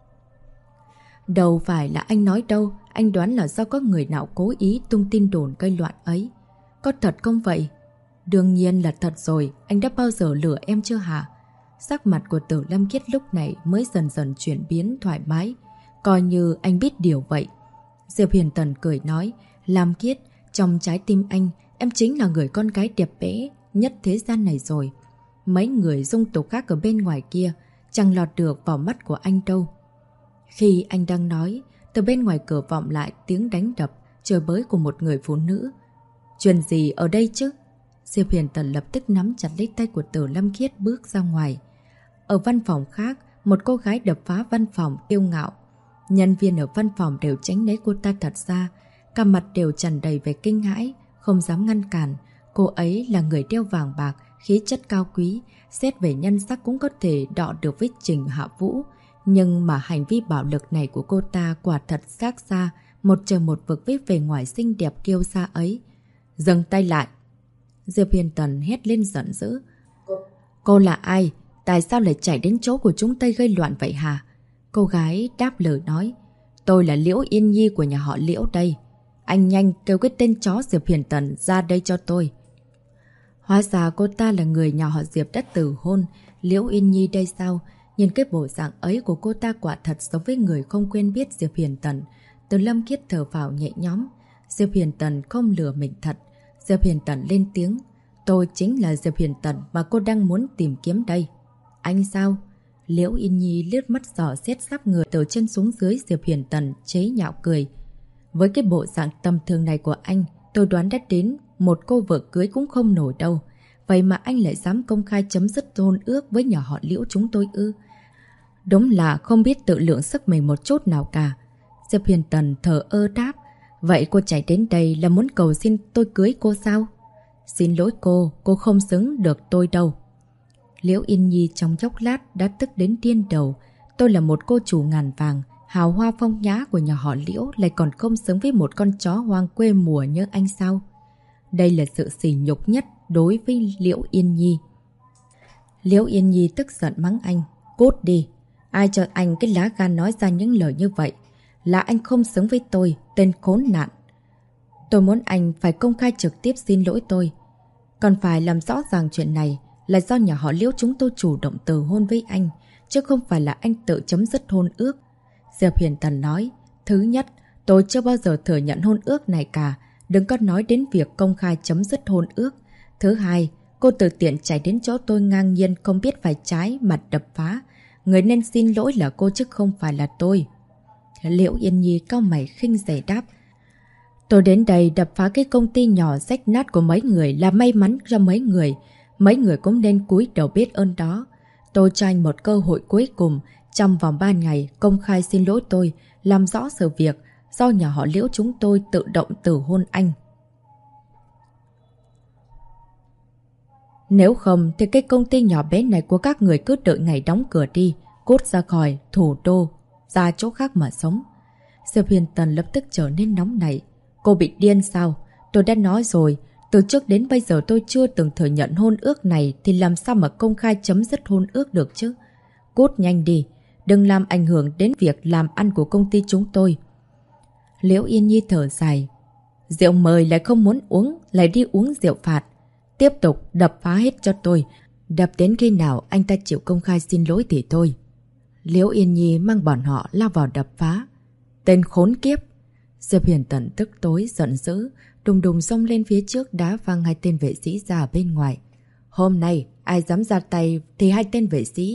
Đâu phải là anh nói đâu, anh đoán là do có người nào cố ý tung tin đồn gây loạn ấy. Có thật không vậy? Đương nhiên là thật rồi, anh đã bao giờ lừa em chưa hả? Sắc mặt của Từ Lâm Kiết lúc này mới dần dần chuyển biến thoải mái, coi như anh biết điều vậy. Diệp Huyền Tần cười nói: Lam Kiết, trong trái tim anh, em chính là người con gái đẹp đẽ nhất thế gian này rồi. Mấy người dung tục khác ở bên ngoài kia chẳng lọt được vào mắt của anh đâu. Khi anh đang nói, từ bên ngoài cửa vọng lại tiếng đánh đập, chửi bới của một người phụ nữ. Chuyện gì ở đây chứ? Diệp Huyền Tần lập tức nắm chặt lấy tay của Từ Lâm Kiết bước ra ngoài. Ở văn phòng khác, một cô gái đập phá văn phòng kiêu ngạo. Nhân viên ở văn phòng đều tránh né cô ta thật xa, cả mặt đều tràn đầy vẻ kinh hãi, không dám ngăn cản. Cô ấy là người đeo vàng bạc, khí chất cao quý, xét về nhân sắc cũng có thể đọ được với Trình Hạ Vũ. Nhưng mà hành vi bạo lực này của cô ta quả thật khác xa, một trời một vực với vẻ ngoài xinh đẹp kiêu sa ấy. Dừng tay lại! Diệp Huyền Tần hét lên giận dữ. Cô là ai? Tại sao lại chạy đến chỗ của chúng ta gây loạn vậy hả? Cô gái đáp lời nói: tôi là Liễu Yên Nhi của nhà họ Liễu đây. Anh nhanh kêu cái tên chó Diệp Huyền Tần ra đây cho tôi. Hóa ra cô ta là người nhà họ Diệp đã từ hôn. Liễu Yên Nhi đây sao? Nhìn cái bộ dạng ấy của cô ta quả thật giống với người không quen biết Diệp Huyền Tần. Từ Lâm Kiết thở vào nhẹ nhõm. Diệp Huyền Tần không lừa mình thật. Diệp Huyền Tần lên tiếng: tôi chính là Diệp Huyền Tần mà cô đang muốn tìm kiếm đây. Anh sao? Liễu Yên Nhi liếc mắt dò xét sắp người từ chân xuống dưới Diệp Huyền Tần, chế nhạo cười. Với cái bộ dạng tầm thường này của anh, tôi đoán đã đến một cô vợ cưới cũng không nổi đâu. Vậy mà anh lại dám công khai chấm dứt hôn ước với nhà họ Liễu chúng tôi ư? Đúng là không biết tự lượng sức mình một chút nào cả. Diệp Huyền Tần thờ ơ đáp: vậy cô chạy đến đây là muốn cầu xin tôi cưới cô sao? Xin lỗi cô không xứng được tôi đâu. Liễu Yên Nhi trong chốc lát đã tức đến điên đầu. Tôi là một cô chủ ngàn vàng, hào hoa phong nhã của nhà họ Liễu, lại còn không xứng với một con chó hoang quê mùa như anh sao? Đây là sự sỉ nhục nhất đối với Liễu Yên Nhi. Liễu Yên Nhi tức giận mắng anh: cút đi! Ai cho anh cái lá gan nói ra những lời như vậy? Là anh không xứng với tôi, tên khốn nạn. Tôi muốn anh phải công khai trực tiếp xin lỗi tôi. Còn phải làm rõ ràng chuyện này là do nhà họ Liễu chúng tôi chủ động từ hôn với anh, chứ không phải là anh tự chấm dứt hôn ước. Diệp Huyền Tần nói, thứ nhất, tôi chưa bao giờ thừa nhận hôn ước này cả, đừng có nói đến việc công khai chấm dứt hôn ước. Thứ hai, cô tự tiện chạy đến chỗ tôi ngang nhiên không biết phải trái mặt đập phá. Người nên xin lỗi là cô chứ không phải là tôi. Liễu Yên Nhi cau mày khinh rẻ đáp. Tôi đến đây đập phá cái công ty nhỏ rách nát của mấy người là may mắn cho mấy người. Mấy người cũng nên cúi đầu biết ơn đó. Tôi cho anh một cơ hội cuối cùng, trong vòng 3 ngày công khai xin lỗi tôi, làm rõ sự việc do nhà họ Liễu chúng tôi tự động từ hôn anh. Nếu không thì cái công ty nhỏ bé này của các người cứ đợi ngày đóng cửa đi, cút ra khỏi thủ đô, ra chỗ khác mà sống. Diệp Huyền Tần lập tức trở nên nóng nảy. Cô bị điên sao? Tôi đã nói rồi, từ trước đến bây giờ tôi chưa từng thừa nhận hôn ước này thì làm sao mà công khai chấm dứt hôn ước được chứ? Cút nhanh đi, đừng làm ảnh hưởng đến việc làm ăn của công ty chúng tôi. Liễu Yên Nhi thở dài. Rượu mời lại không muốn uống, lại đi uống rượu phạt. Tiếp tục đập phá hết cho tôi. Đập đến khi nào anh ta chịu công khai xin lỗi thì thôi. Liễu Yên Nhi mang bọn họ lao vào đập phá. Tên khốn kiếp! Diệp Huyền Tần tức tối giận dữ, đùng đùng xông lên phía trước đá văng 2 tên vệ sĩ ra bên ngoài. Hôm nay ai dám ra tay thì 2 tên vệ sĩ,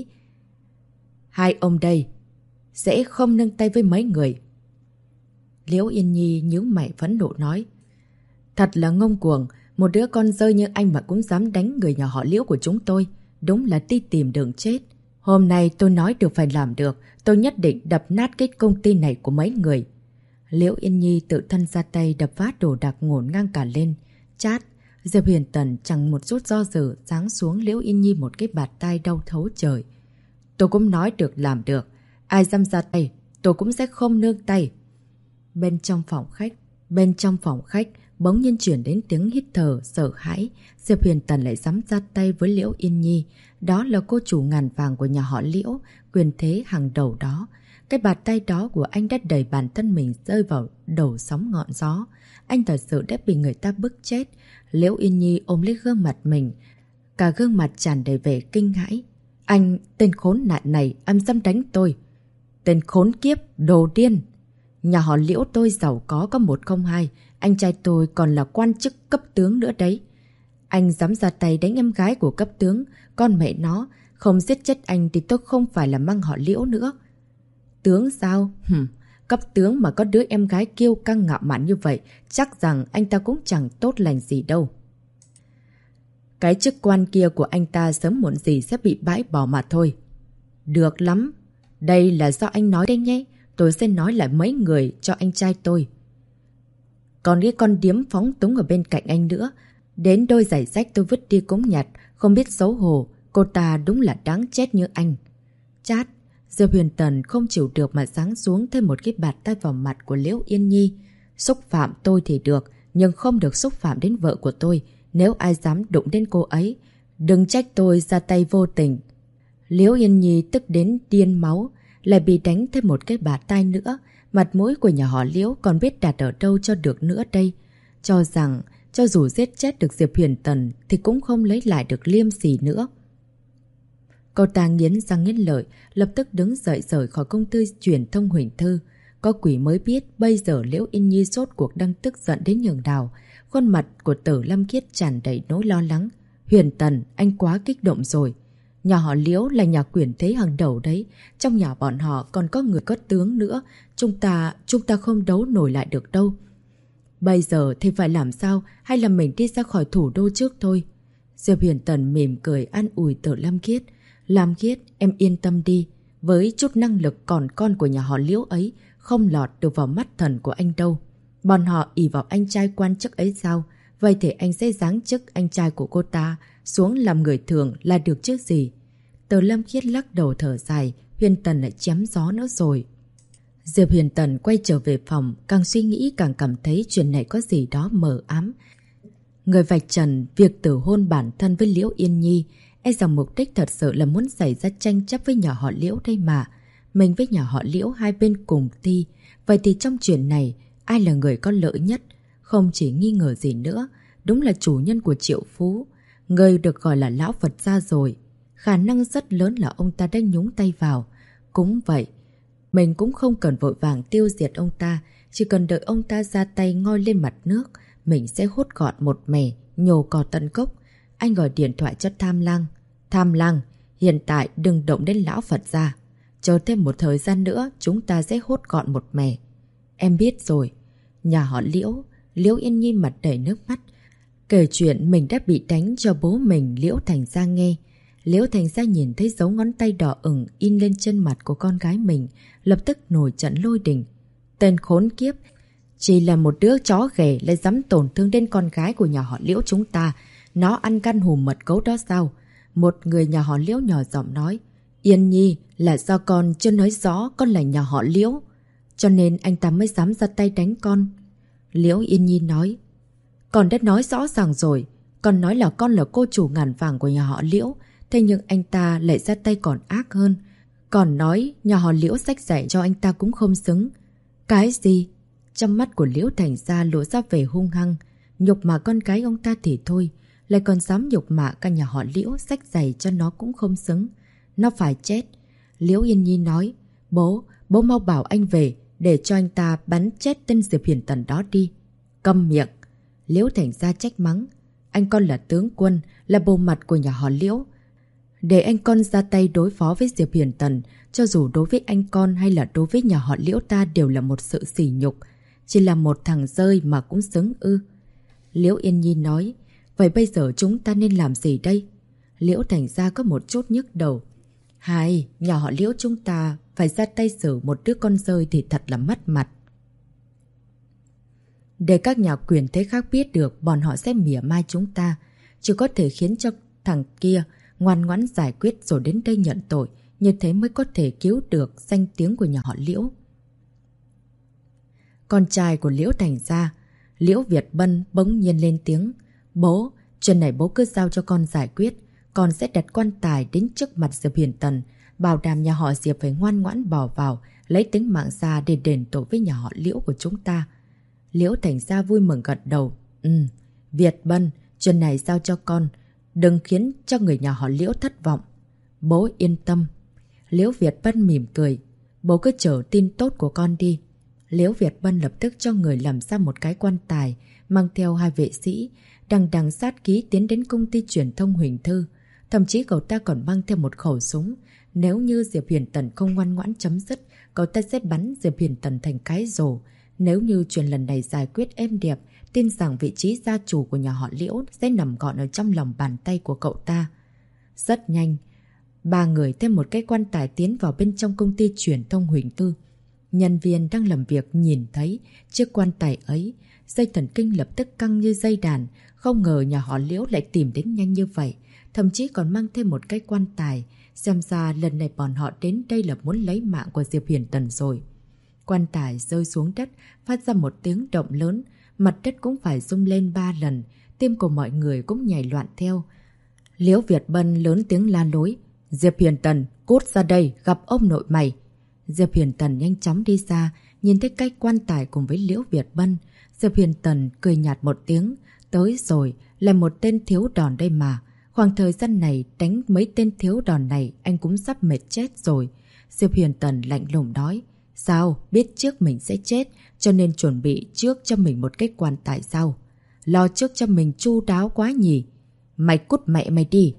2 ông đây sẽ không nâng tay với mấy người. Liễu Yên Nhi nhíu mày phẫn nộ nói. Thật là ngông cuồng, một đứa con rơi như anh mà cũng dám đánh người nhà họ Liễu của chúng tôi. Đúng là đi tìm đường chết. Hôm nay tôi nói được phải làm được, tôi nhất định đập nát cái công ty này của mấy người. Liễu Yên Nhi tự thân ra tay đập phá đồ đạc ngổn ngang cả lên. Chát, Diệp Huyền Tần chẳng một chút do dự giáng xuống Liễu Yên Nhi một cái bạt tai đau thấu trời. Tôi cũng nói được làm được, ai dám ra tay, tôi cũng sẽ không nương tay. Bên trong phòng khách, bỗng nhiên chuyển đến tiếng hít thở sợ hãi. Diệp Huyền Tần lại dám ra tay với Liễu Yên Nhi. Đó là cô chủ ngàn vàng của nhà họ Liễu, quyền thế hàng đầu đó. Cái bạt tay đó của anh đã đẩy bản thân mình rơi vào đầu sóng ngọn gió. Anh thật sự đã bị người ta bức chết. Liễu Yên Nhi ôm lấy gương mặt mình, cả gương mặt tràn đầy vẻ kinh hãi. Anh, tên khốn nạn này, âm dám đánh tôi. Tên khốn kiếp, đồ điên. Nhà họ Liễu tôi giàu có 102, anh trai tôi còn là quan chức cấp tướng nữa đấy. Anh dám ra tay đánh em gái của cấp tướng, con mẹ nó, không giết chết anh thì tôi không phải là mang họ Liễu nữa. Tướng sao? Cấp tướng mà có đứa em gái kiêu căng ngạo mạn như vậy, chắc rằng anh ta cũng chẳng tốt lành gì đâu. Cái chức quan kia của anh ta sớm muộn gì sẽ bị bãi bỏ mà thôi. Được lắm. Đây là do anh nói đây nhé. Tôi sẽ nói lại mấy người cho anh trai tôi. Còn cái con điếm phóng túng ở bên cạnh anh nữa. Đến đôi giày rách tôi vứt đi cũng nhặt. Không biết xấu hổ. Cô ta đúng là đáng chết như anh. Chát. Diệp Huyền Tần không chịu được mà giáng xuống thêm một cái bạt tay vào mặt của Liễu Yên Nhi. Xúc phạm tôi thì được, nhưng không được xúc phạm đến vợ của tôi. Nếu ai dám đụng đến cô ấy, đừng trách tôi ra tay vô tình. Liễu Yên Nhi tức đến điên máu, lại bị đánh thêm một cái bạt tay nữa. Mặt mũi của nhà họ Liễu còn biết đặt ở đâu cho được nữa đây. Cho rằng, cho dù giết chết được Diệp Huyền Tần thì cũng không lấy lại được liêm sỉ nữa. Cô ta nghiến răng nghiến lợi, lập tức đứng dậy rời khỏi công ty truyền thông Huỳnh Thư. Có quỷ mới biết bây giờ Liễu Yên Nhi rốt cuộc đang tức giận đến nhường nào. Khuôn mặt của Tử Lâm Khiết tràn đầy nỗi lo lắng. Huyền Tần, anh quá kích động rồi. Nhà họ Liễu là nhà quyền thế hàng đầu đấy. Trong nhà bọn họ còn có người có tướng nữa. Chúng ta không đấu nổi lại được đâu. Bây giờ thì phải làm sao? Hay là mình đi ra khỏi thủ đô trước thôi? Diệp Huyền Tần mỉm cười an ủi Tử Lâm Khiết. Lam Khiết, em yên tâm đi. Với chút năng lực còn con của nhà họ Liễu ấy, không lọt được vào mắt thần của anh đâu. Bọn họ ỷ vào anh trai quan chức ấy sao? Vậy thì anh sẽ giáng chức anh trai của cô ta xuống làm người thường là được chứ gì? Tử Lâm Khiết lắc đầu thở dài, Huyền Tần lại chém gió nữa rồi. Diệp Huyền Tần quay trở về phòng, càng suy nghĩ càng cảm thấy chuyện này có gì đó mờ ám. Người vạch trần việc tử hôn bản thân với Liễu Yên Nhi, e rằng mục đích thật sự là muốn xảy ra tranh chấp với nhà họ Liễu đây mà. Mình với nhà họ Liễu hai bên cùng ti. Vậy thì trong chuyện này, ai là người có lợi nhất? Không chỉ nghi ngờ gì nữa, đúng là chủ nhân của triệu phú. Người được gọi là lão Phật gia rồi. Khả năng rất lớn là ông ta đã nhúng tay vào. Cũng vậy, mình cũng không cần vội vàng tiêu diệt ông ta. Chỉ cần đợi ông ta ra tay ngoi lên mặt nước, mình sẽ hút gọn một mẻ, nhổ cỏ tận gốc. Anh gọi điện thoại cho Tham Lang. Tham Lang, hiện tại đừng động đến lão Phật gia. Chờ thêm một thời gian nữa, chúng ta sẽ hút gọn một mẻ. Em biết rồi. Nhà họ Liễu, Liễu Yên Nhi mặt đầy nước mắt, kể chuyện mình đã bị đánh cho bố mình Liễu Thành Gia nghe. Liễu Thành Gia nhìn thấy dấu ngón tay đỏ ửng in lên trên mặt của con gái mình, lập tức nổi trận lôi đình. Tên khốn kiếp, chỉ là một đứa chó ghẻ lại dám tổn thương đến con gái của nhà họ Liễu chúng ta. Nó ăn gan hùm mật gấu đó sao? Một người nhà họ Liễu nhỏ giọng nói. Yên Nhi, là do con chưa nói rõ con là nhà họ Liễu, cho nên anh ta mới dám ra tay đánh con. Liễu Yên Nhi nói. Con đã nói rõ ràng rồi. Con nói là con là cô chủ ngàn vàng của nhà họ Liễu. Thế nhưng anh ta lại ra tay còn ác hơn. Còn nói nhà họ Liễu xách dạy cho anh ta cũng không xứng. Cái gì? Trong mắt của Liễu Thành Gia lộ ra vẻ hung hăng. Nhục mạ con cái ông ta thì thôi, lại còn dám nhục mạ cả nhà họ Liễu xách giày cho nó cũng không xứng. Nó phải chết. Liễu Yên Nhi nói. Bố mau bảo anh về để cho anh ta bắn chết tên Diệp Hiền Tần đó đi. Câm miệng. Liễu Thành Gia trách mắng. Anh con là tướng quân, là bộ mặt của nhà họ Liễu. Để anh con ra tay đối phó với Diệp Hiền Tần, cho dù đối với anh con hay là đối với nhà họ Liễu ta đều là một sự sỉ nhục. Chỉ là một thằng rơi mà cũng xứng ư. Liễu Yên Nhi nói. Vậy bây giờ chúng ta nên làm gì đây? Liễu Thành Gia có một chút nhức đầu. Hai, nhà họ Liễu chúng ta phải ra tay xử một đứa con rơi thì thật là mất mặt. Để các nhà quyền thế khác biết được, bọn họ sẽ mỉa mai chúng ta. Chỉ có thể khiến cho thằng kia ngoan ngoãn giải quyết rồi đến đây nhận tội. Như thế mới có thể cứu được danh tiếng của nhà họ Liễu. Con trai của Liễu Thành Gia, Liễu Việt Bân bỗng nhiên lên tiếng. Bố, chuyện này bố cứ giao cho con giải quyết. Con sẽ đặt quan tài đến trước mặt Diệp Hiền Tần, bảo đảm nhà họ Diệp phải ngoan ngoãn bỏ vào, lấy tính mạng ra để đền tội với nhà họ Liễu của chúng ta. Liễu Thành Gia vui mừng gật đầu. Việt Bân, chuyện này giao cho con. Đừng khiến cho người nhà họ Liễu thất vọng. Bố yên tâm. Liễu Việt Bân mỉm cười. Bố cứ chờ tin tốt của con đi. Liễu Việt Bân lập tức cho người làm ra một cái quan tài, mang theo hai vệ sĩ, đằng đằng sát ký tiến đến công ty truyền thông Huỳnh Thư. Thậm chí cậu ta còn mang theo một khẩu súng. Nếu như Diệp Hiền Tần không ngoan ngoãn chấm dứt, cậu ta sẽ bắn Diệp Hiền Tần thành cái rổ. Nếu như chuyện lần này giải quyết êm đẹp, tin rằng vị trí gia chủ của nhà họ Liễu sẽ nằm gọn ở trong lòng bàn tay của cậu ta. Rất nhanh, ba người thêm một cái quan tài tiến vào bên trong công ty truyền thông Huỳnh Thư. Nhân viên đang làm việc nhìn thấy chiếc quan tài ấy, dây thần kinh lập tức căng như dây đàn. Không ngờ nhà họ Liễu lại tìm đến nhanh như vậy, thậm chí còn mang thêm một cái quan tài. Xem ra lần này bọn họ đến đây là muốn lấy mạng của Diệp Hiền Tần rồi. Quan tài rơi xuống đất, phát ra một tiếng động lớn, mặt đất cũng phải rung lên 3 lần, tim của mọi người cũng nhảy loạn theo. Liễu Việt Bân lớn tiếng la lối. Diệp Hiền Tần, cút ra đây, gặp ông nội mày. Diệp Hiền Tần nhanh chóng đi ra, nhìn thấy cái quan tài cùng với Liễu Việt Bân. Diệp Hiền Tần cười nhạt một tiếng. Tới rồi, là một tên thiếu đòn đây mà. Khoảng thời gian này đánh mấy tên thiếu đòn này anh cũng sắp mệt chết rồi. Diệp Hiền Tần lạnh lùng nói. Sao, biết trước mình sẽ chết, cho nên chuẩn bị trước cho mình một cái quan tài sao? Lo trước cho mình chu đáo quá nhỉ? Mày cút mẹ mày đi.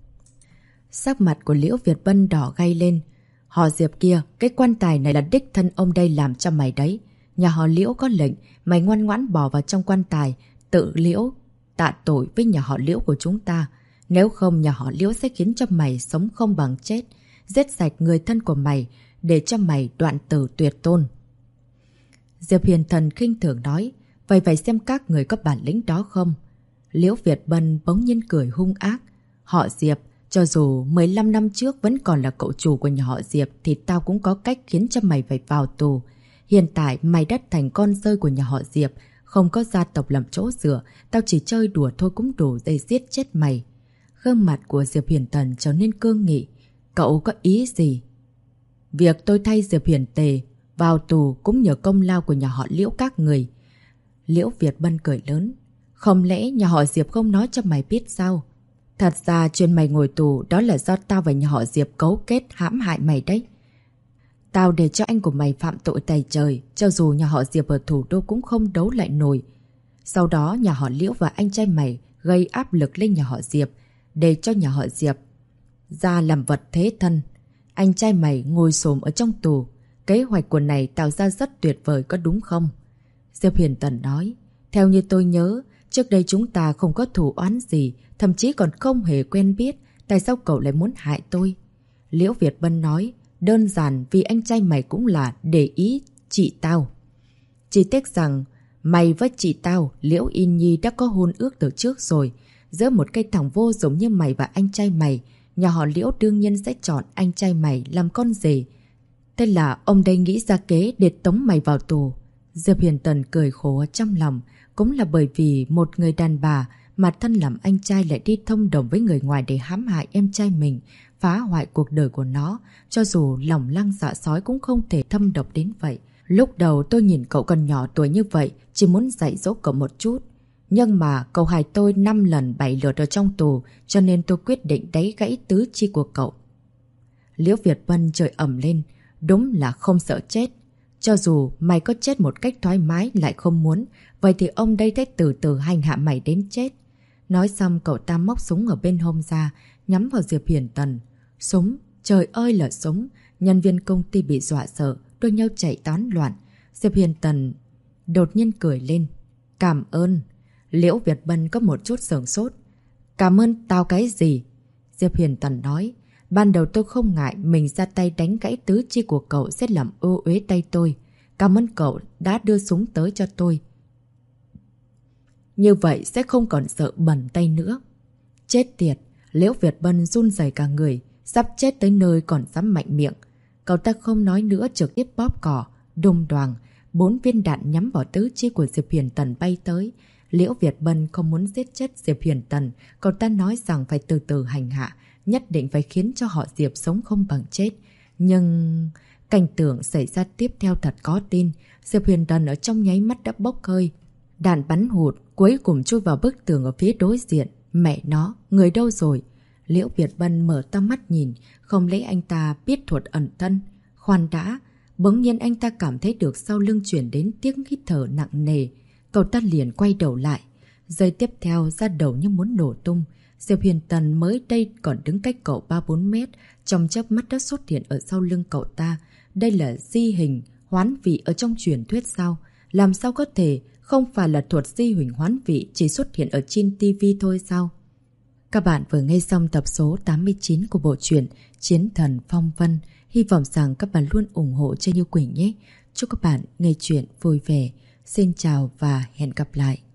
Sắc mặt của Liễu Việt Bân đỏ gay lên. Họ Diệp kia, cái quan tài này là đích thân ông đây làm cho mày đấy. Nhà họ Liễu có lệnh, mày ngoan ngoãn bỏ vào trong quan tài, tự Liễu tạ tội với nhà họ Liễu của chúng ta. Nếu không nhà họ Liễu sẽ khiến cho mày sống không bằng chết, giết sạch người thân của mày, để cho mày đoạn tử tuyệt tôn. Diệp Hiền Thần khinh thường nói. Vậy phải xem các người có bản lĩnh đó không? Liễu Việt Bân bỗng nhiên cười hung ác. Họ Diệp, cho dù 15 năm trước vẫn còn là cậu chủ của nhà họ Diệp thì tao cũng có cách khiến cho mày phải vào tù. Hiện tại mày đã thành con rơi của nhà họ Diệp, không có gia tộc làm chỗ dựa, tao chỉ chơi đùa thôi cũng đủ để giết chết mày. Gương mặt của Diệp Hiền Thần trở nên cương nghị. Cậu có ý gì? Việc tôi thay Diệp Hiền Tề vào tù cũng nhờ công lao của nhà họ Liễu các người. Liễu Việt Bân cười lớn. Không lẽ nhà họ Diệp không nói cho mày biết sao? Thật ra chuyện mày ngồi tù đó là do tao và nhà họ Diệp cấu kết hãm hại mày đấy. Tao để cho anh của mày phạm tội tày trời, cho dù nhà họ Diệp ở thủ đô cũng không đấu lại nổi. Sau đó nhà họ Liễu và anh trai mày gây áp lực lên nhà họ Diệp, để cho nhà họ Diệp ra làm vật thế thân. Anh trai mày ngồi xổm ở trong tù. Kế hoạch của này tạo ra rất tuyệt vời có đúng không? Diệp Huyền Tần nói. Theo như tôi nhớ, trước đây chúng ta không có thù oán gì, thậm chí còn không hề quen biết. Tại sao cậu lại muốn hại tôi? Liễu Việt Bân nói. Đơn giản vì anh trai mày cũng là để ý chị tao. Chỉ tiếc rằng mày với chị tao, Liễu Yên Nhi đã có hôn ước từ trước rồi. Giữa một cây thằng vô giống như mày và anh trai mày, nhà họ Liễu đương nhiên sẽ chọn anh trai mày làm con rể. Thế là ông đây nghĩ ra kế để tống mày vào tù. Diệp Huyền Tần cười khổ trong lòng. Cũng là bởi vì một người đàn bà mà thân làm anh trai lại đi thông đồng với người ngoài để hãm hại em trai mình, phá hoại cuộc đời của nó. Cho dù lòng lang dạ sói cũng không thể thâm độc đến vậy. Lúc đầu tôi nhìn cậu còn nhỏ tuổi như vậy, chỉ muốn dạy dỗ cậu một chút. Nhưng mà cậu hại tôi 5 lần 7 lượt ở trong tù, cho nên tôi quyết định đáy gãy tứ chi của cậu. Liễu Việt Vân trời ẩm lên. Đúng là không sợ chết. Cho dù mày có chết một cách thoải mái lại không muốn, vậy thì ông đây sẽ từ từ hành hạ mày đến chết. Nói xong cậu ta móc súng ở bên hông ra, nhắm vào Diệp Huyền Tần. Súng, trời ơi là súng. Nhân viên công ty bị dọa sợ, đôi nhau chạy tán loạn. Diệp Huyền Tần đột nhiên cười lên. Cảm ơn. Liễu Việt Bân có một chút sửng sốt. Cảm ơn tao cái gì? Diệp Huyền Tần nói. Ban đầu tôi không ngại mình ra tay đánh gãy tứ chi của cậu sẽ làm ô uế tay tôi. Cảm ơn cậu đã đưa súng tới cho tôi. Như vậy sẽ không còn sợ bẩn tay nữa. Chết tiệt, Liễu Việt Bân run rẩy cả người, sắp chết tới nơi còn dám mạnh miệng. Cậu ta không nói nữa trực tiếp bóp cỏ, đùng đoàng, 4 viên đạn nhắm vào tứ chi của Diệp Huyền Tần bay tới. Liễu Việt Bân không muốn giết chết Diệp Huyền Tần, cậu ta nói rằng phải từ từ hành hạ, nhất định phải khiến cho họ Diệp sống không bằng chết. Nhưng cảnh tượng xảy ra tiếp theo thật có tin. Diệp Huyền Tần ở trong nháy mắt đã bốc hơi. Đạn bắn hụt, cuối cùng chui vào bức tường ở phía đối diện. Mẹ nó, người đâu rồi? Liễu Việt Bân mở to mắt nhìn, không lấy anh ta biết thuật ẩn thân. Khoan đã, bỗng nhiên anh ta cảm thấy được sau lưng chuyển đến tiếng hít thở nặng nề. Cậu ta liền quay đầu lại. Giây tiếp theo ra đầu như muốn nổ tung. Diệp Huyền Tần mới đây còn đứng cách cậu 3-4 mét, trong chớp mắt đã xuất hiện ở sau lưng cậu ta. Đây là di hình, hoán vị ở trong truyền thuyết sao? Làm sao có thể không phải là thuật di hình hoán vị chỉ xuất hiện ở trên TV thôi sao? Các bạn vừa nghe xong tập số 89 của bộ truyện Chiến Thần Phong Vân. Hy vọng rằng các bạn luôn ủng hộ cho Như Quỳnh nhé. Chúc các bạn nghe chuyện vui vẻ. Xin chào và hẹn gặp lại.